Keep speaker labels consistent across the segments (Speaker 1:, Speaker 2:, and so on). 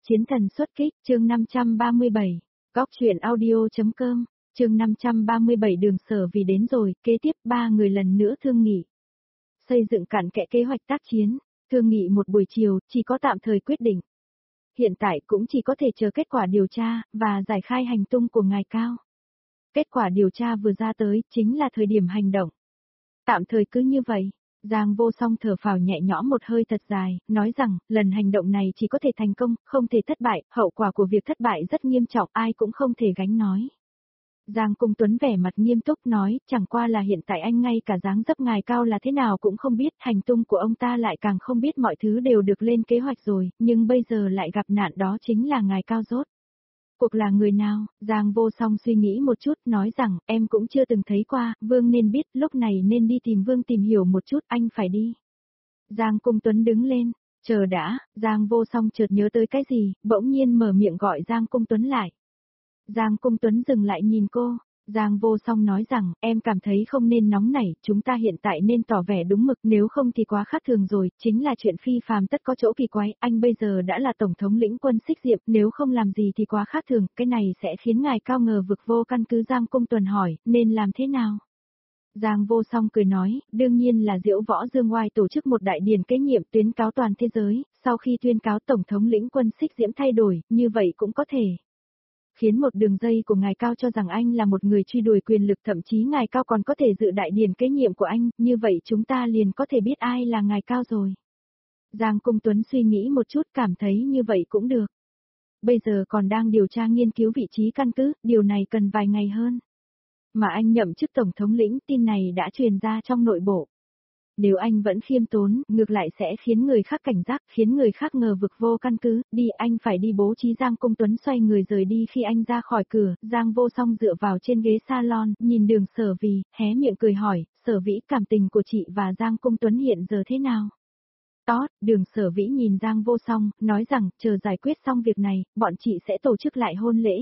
Speaker 1: Chiến thần xuất kích, chương 537, góc truyện audio.com, chương 537 Đường Sở Vì đến rồi, kế tiếp 3 người lần nữa thương nghị. Xây dựng cặn kẽ kế hoạch tác chiến, thương nghị một buổi chiều, chỉ có tạm thời quyết định. Hiện tại cũng chỉ có thể chờ kết quả điều tra, và giải khai hành tung của ngài Cao. Kết quả điều tra vừa ra tới, chính là thời điểm hành động. Tạm thời cứ như vậy. Giang Vô Song thở phào nhẹ nhõm một hơi thật dài, nói rằng, lần hành động này chỉ có thể thành công, không thể thất bại, hậu quả của việc thất bại rất nghiêm trọng, ai cũng không thể gánh nói. Giang Cung Tuấn vẻ mặt nghiêm túc nói, chẳng qua là hiện tại anh ngay cả dáng dấp ngài Cao là thế nào cũng không biết, hành tung của ông ta lại càng không biết, mọi thứ đều được lên kế hoạch rồi, nhưng bây giờ lại gặp nạn, đó chính là ngài Cao rốt. Cuộc là người nào? Giang Vô Song suy nghĩ một chút, nói rằng, em cũng chưa từng thấy qua, Vương nên biết, lúc này nên đi tìm Vương tìm hiểu một chút, anh phải đi. Giang Cung Tuấn đứng lên, chờ đã, Giang Vô Song chợt nhớ tới cái gì, bỗng nhiên mở miệng gọi Giang Cung Tuấn lại. Giang Cung Tuấn dừng lại nhìn cô. Giang Vô Song nói rằng, em cảm thấy không nên nóng nảy, chúng ta hiện tại nên tỏ vẻ đúng mực, nếu không thì quá khác thường rồi, chính là chuyện phi phàm tất có chỗ kỳ quái, anh bây giờ đã là Tổng thống lĩnh quân Xích Diệm, nếu không làm gì thì quá khác thường, cái này sẽ khiến ngài Cao ngờ vực vô căn cứ. Giang Cung Tuấn hỏi, nên làm thế nào? Giang Vô Song cười nói, đương nhiên là Diễu Võ Dương Oai tổ chức một đại điển kế nhiệm tuyên cáo toàn thế giới, sau khi tuyên cáo Tổng thống lĩnh quân Xích Diễm thay đổi, như vậy cũng có thể khiến một đường dây của ngài Cao cho rằng anh là một người truy đuổi quyền lực, thậm chí ngài Cao còn có thể dự đại điển kế nhiệm của anh, như vậy chúng ta liền có thể biết ai là ngài Cao rồi. Giang Cung Tuấn suy nghĩ một chút, cảm thấy như vậy cũng được. Bây giờ còn đang điều tra nghiên cứu vị trí căn cứ, điều này cần vài ngày hơn. Mà anh nhậm chức Tổng thống lĩnh, tin này đã truyền ra trong nội bộ. Nếu anh vẫn khiêm tốn, ngược lại sẽ khiến người khác cảnh giác, khiến người khác ngờ vực vô căn cứ, đi anh phải đi bố trí. Giang Cung Tuấn xoay người rời đi. Khi anh ra khỏi cửa, Giang Vô Song dựa vào trên ghế salon, nhìn Đường Sở Vì, hé miệng cười hỏi, Sở Vĩ, cảm tình của chị và Giang Cung Tuấn hiện giờ thế nào? Tốt, Đường Sở Vĩ nhìn Giang Vô Song, nói rằng, chờ giải quyết xong việc này, bọn chị sẽ tổ chức lại hôn lễ.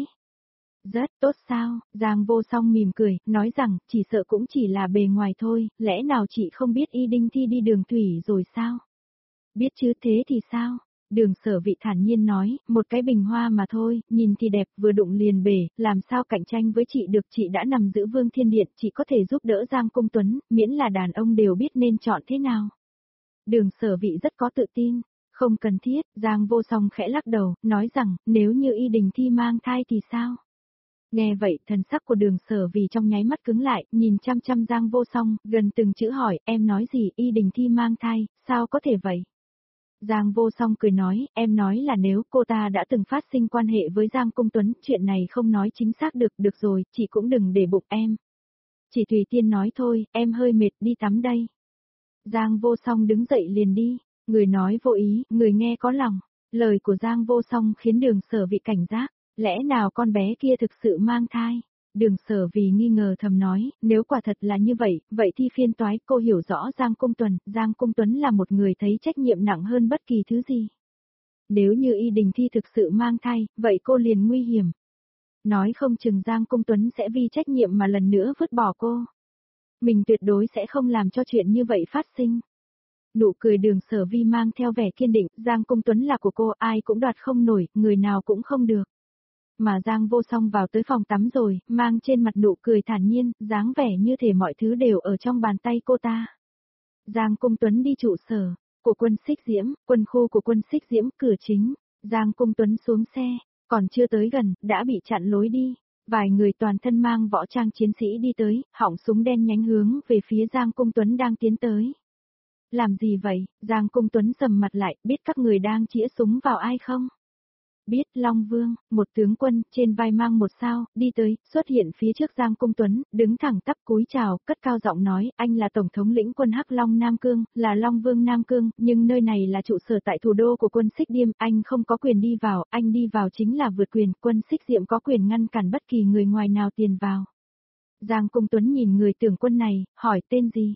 Speaker 1: Rất tốt sao? Giang Vô Song mỉm cười, nói rằng, chỉ sợ cũng chỉ là bề ngoài thôi, lẽ nào chị không biết Y Đinh Thi đi đường thủy rồi sao? Biết chứ, thế thì sao? Đường Sở Vị thản nhiên nói, một cái bình hoa mà thôi, nhìn thì đẹp, vừa đụng liền bể, làm sao cạnh tranh với chị được, chị đã nằm giữ Vương Thiên Điện, chị có thể giúp đỡ Giang Cung Tuấn, miễn là đàn ông đều biết nên chọn thế nào. Đường Sở Vị rất có tự tin. Không cần thiết, Giang Vô Song khẽ lắc đầu, nói rằng, nếu như Y Đình Thi mang thai thì sao? Nghe vậy, thần sắc của Đường Sở Vì trong nháy mắt cứng lại, nhìn chăm chăm Giang Vô Song, gần từng chữ hỏi, em nói gì, Y Đình Thi mang thai, sao có thể vậy? Giang Vô Song cười nói, em nói là nếu cô ta đã từng phát sinh quan hệ với Giang Cung Tuấn, chuyện này không nói chính xác được rồi, chị cũng đừng để bụng em. Chỉ tùy tiên nói thôi, em hơi mệt, đi tắm đây. Giang Vô Song đứng dậy liền đi, người nói vô ý, người nghe có lòng, lời của Giang Vô Song khiến Đường Sở Vị cảnh giác. Lẽ nào con bé kia thực sự mang thai? Đường Sở Vì nghi ngờ thầm nói, nếu quả thật là như vậy, vậy thì phiên toái. Cô hiểu rõ Giang Cung Tuấn là một người thấy trách nhiệm nặng hơn bất kỳ thứ gì. Nếu như Y Đình Thi thực sự mang thai, vậy cô liền nguy hiểm. Nói không chừng Giang Cung Tuấn sẽ vì trách nhiệm mà lần nữa vứt bỏ cô. Mình tuyệt đối sẽ không làm cho chuyện như vậy phát sinh. Nụ cười Đường Sở Vi mang theo vẻ kiên định, Giang Cung Tuấn là của cô, ai cũng đoạt không nổi, người nào cũng không được. Mà Giang Vô Song vào tới phòng tắm rồi, mang trên mặt nụ cười thản nhiên, dáng vẻ như thể mọi thứ đều ở trong bàn tay cô ta. Giang Cung Tuấn đi trụ sở của quân Xích Diễm, quân khu của quân Xích Diễm, cửa chính. Giang Cung Tuấn xuống xe, còn chưa tới gần, đã bị chặn lối đi. Vài người toàn thân mang võ trang chiến sĩ đi tới, họng súng đen nhánh hướng về phía Giang Cung Tuấn đang tiến tới. Làm gì vậy? Giang Cung Tuấn sầm mặt lại, biết các người đang chĩa súng vào ai không? Biết. Long Vương, một tướng quân, trên vai mang một sao, đi tới, xuất hiện phía trước Giang Cung Tuấn, đứng thẳng tắp cúi chào, cất cao giọng nói, anh là Tổng thống lĩnh quân Hắc Long Nam Cương, là Long Vương Nam Cương, nhưng nơi này là trụ sở tại thủ đô của quân Xích Diệm, anh không có quyền đi vào, anh đi vào chính là vượt quyền, quân Xích Diệm có quyền ngăn cản bất kỳ người ngoài nào tiền vào. Giang Cung Tuấn nhìn người tướng quân này, hỏi tên gì?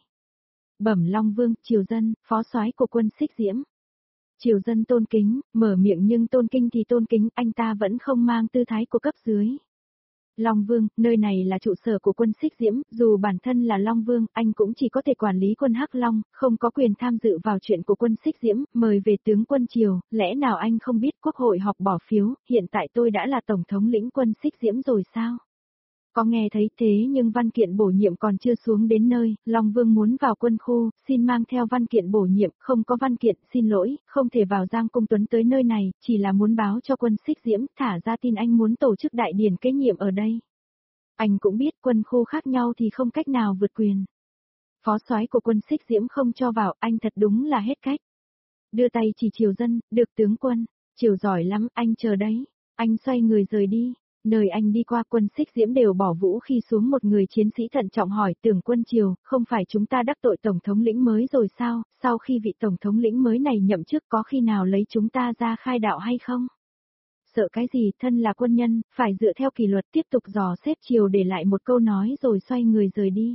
Speaker 1: Bẩm Long Vương, Triều Dân, phó soái của quân Xích Diễm. Triều Dân tôn kính, mở miệng nhưng tôn kính thì tôn kính, anh ta vẫn không mang tư thái của cấp dưới. Long Vương, nơi này là trụ sở của quân Xích Diễm, dù bản thân là Long Vương, anh cũng chỉ có thể quản lý quân Hắc Long, không có quyền tham dự vào chuyện của quân Xích Diễm, mời về tướng quân triều, lẽ nào anh không biết quốc hội họp bỏ phiếu, hiện tại tôi đã là tổng thống lĩnh quân Xích Diễm rồi sao? Có nghe thấy thế nhưng văn kiện bổ nhiệm còn chưa xuống đến nơi, Long Vương muốn vào quân khu, xin mang theo văn kiện bổ nhiệm, không có văn kiện, xin lỗi, không thể vào Giang Cung Tuấn tới nơi này, chỉ là muốn báo cho quân Xích Diễm, thả ra tin anh muốn tổ chức đại điển kế nhiệm ở đây. Anh cũng biết quân khu khác nhau thì không cách nào vượt quyền. Phó soái của quân Xích Diễm không cho vào, anh thật đúng là hết cách. Đưa tay chỉ Triều Dân, được tướng quân, Triều giỏi lắm, anh chờ đấy. Anh xoay người rời đi. Nơi anh đi qua quân Xích Diễm đều bỏ vũ khi xuống, một người chiến sĩ thận trọng hỏi Tưởng quân Triều, không phải chúng ta đắc tội tổng thống lĩnh mới rồi sao, sau khi vị tổng thống lĩnh mới này nhậm chức có khi nào lấy chúng ta ra khai đạo hay không? Sợ cái gì, thân là quân nhân, phải dựa theo kỷ luật, tiếp tục dò xếp Triều để lại một câu nói rồi xoay người rời đi.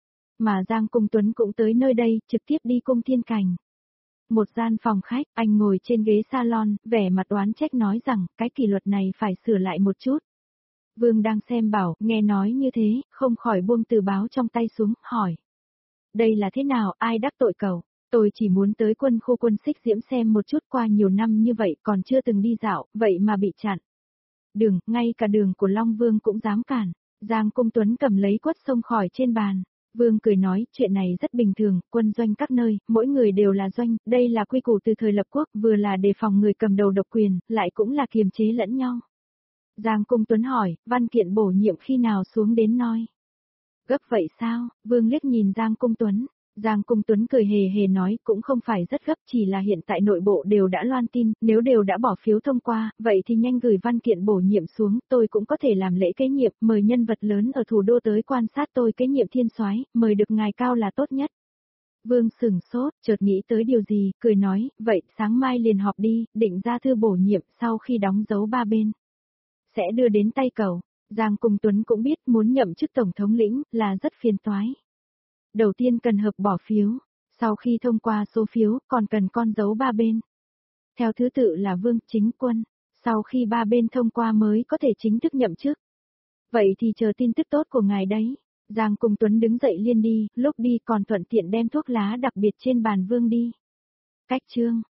Speaker 1: Mà Giang Cung Tuấn cũng tới nơi đây, trực tiếp đi cung thiên cảnh. Một gian phòng khách, anh ngồi trên ghế salon, vẻ mặt oán trách nói rằng, cái kỷ luật này phải sửa lại một chút. Vương đang xem bảo, nghe nói như thế, không khỏi buông tờ báo trong tay xuống, hỏi. Đây là thế nào, ai đắc tội cậu? Tôi chỉ muốn tới quân khu quân Xích Diễm xem một chút, qua nhiều năm như vậy còn chưa từng đi dạo, vậy mà bị chặn. Đường, ngay cả đường của Long Vương cũng dám cản. Giang Cung Tuấn cầm lấy quất xông khỏi trên bàn. Vương cười nói, chuyện này rất bình thường, quân doanh các nơi, mỗi người đều là doanh, đây là quy củ từ thời lập quốc, vừa là đề phòng người cầm đầu độc quyền, lại cũng là kiềm chế lẫn nhau. Giang Cung Tuấn hỏi, văn kiện bổ nhiệm khi nào xuống đến noi? Gấp vậy sao? Vương liếc nhìn Giang Cung Tuấn. Giang Cung Tuấn cười hề hề nói, cũng không phải rất gấp, chỉ là hiện tại nội bộ đều đã loan tin, nếu đều đã bỏ phiếu thông qua, vậy thì nhanh gửi văn kiện bổ nhiệm xuống, tôi cũng có thể làm lễ kế nhiệm, mời nhân vật lớn ở thủ đô tới quan sát tôi kế nhiệm thiên soái, mời được ngài cao là tốt nhất. Vương sửng sốt, chợt nghĩ tới điều gì, cười nói, vậy sáng mai liền họp đi, định ra thư bổ nhiệm, sau khi đóng dấu ba bên sẽ đưa đến tay cậu. Giang Cung Tuấn cũng biết muốn nhậm chức tổng thống lĩnh là rất phiền toái. Đầu tiên cần hợp bỏ phiếu, sau khi thông qua số phiếu còn cần con dấu ba bên. Theo thứ tự là Vương, Chính Quân, sau khi ba bên thông qua mới có thể chính thức nhậm chức. Vậy thì chờ tin tức tốt của ngài đấy. Giang Cung Tuấn đứng dậy liền đi, lúc đi còn thuận tiện đem thuốc lá đặc biệt trên bàn Vương đi. Cách chương